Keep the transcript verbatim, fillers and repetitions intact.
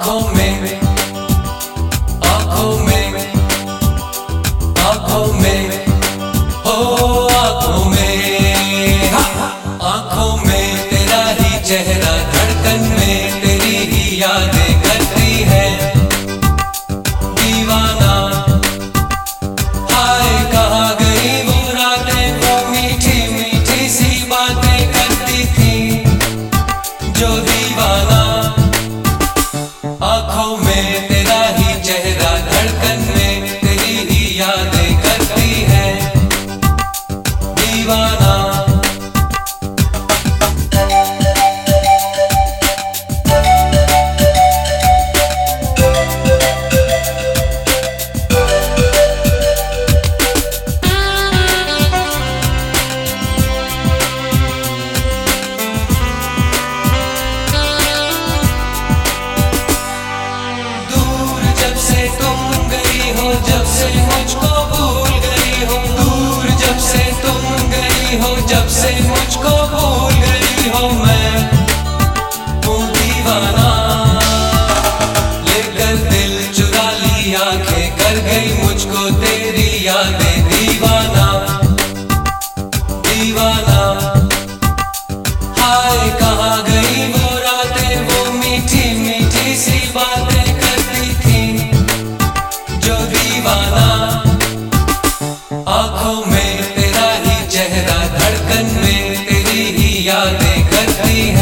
आँखों में आँखों में आँखों में हो आँखों में आँखों में तेरा ही चेहरा, धड़कन में तेरी ही यादें करती है दीवाना। हाय कहाँ गई वो रातें, वो मीठी मीठी सी बातें करती थी जो दीवाना। आँखों में तेरा ही चेहरा, धड़कन में तेरी ही यादें करती है दीवाना। जब से मुझको भूल गई हो, दूर जब से तुम गई हो, जब से मुझको भूल गई हो, मैं हूँ दीवाना। लेकर दिल चुरा ली आंखें, कर गई मुझको तेरी यादें दीवाना दीवाना। हाय कहाँ गई वो रातें, वो मीठी मीठी सी बातें करती थी जो दीवाना। आँखों में तेरा ही चेहरा, धड़कन में तेरी ही यादें करती है।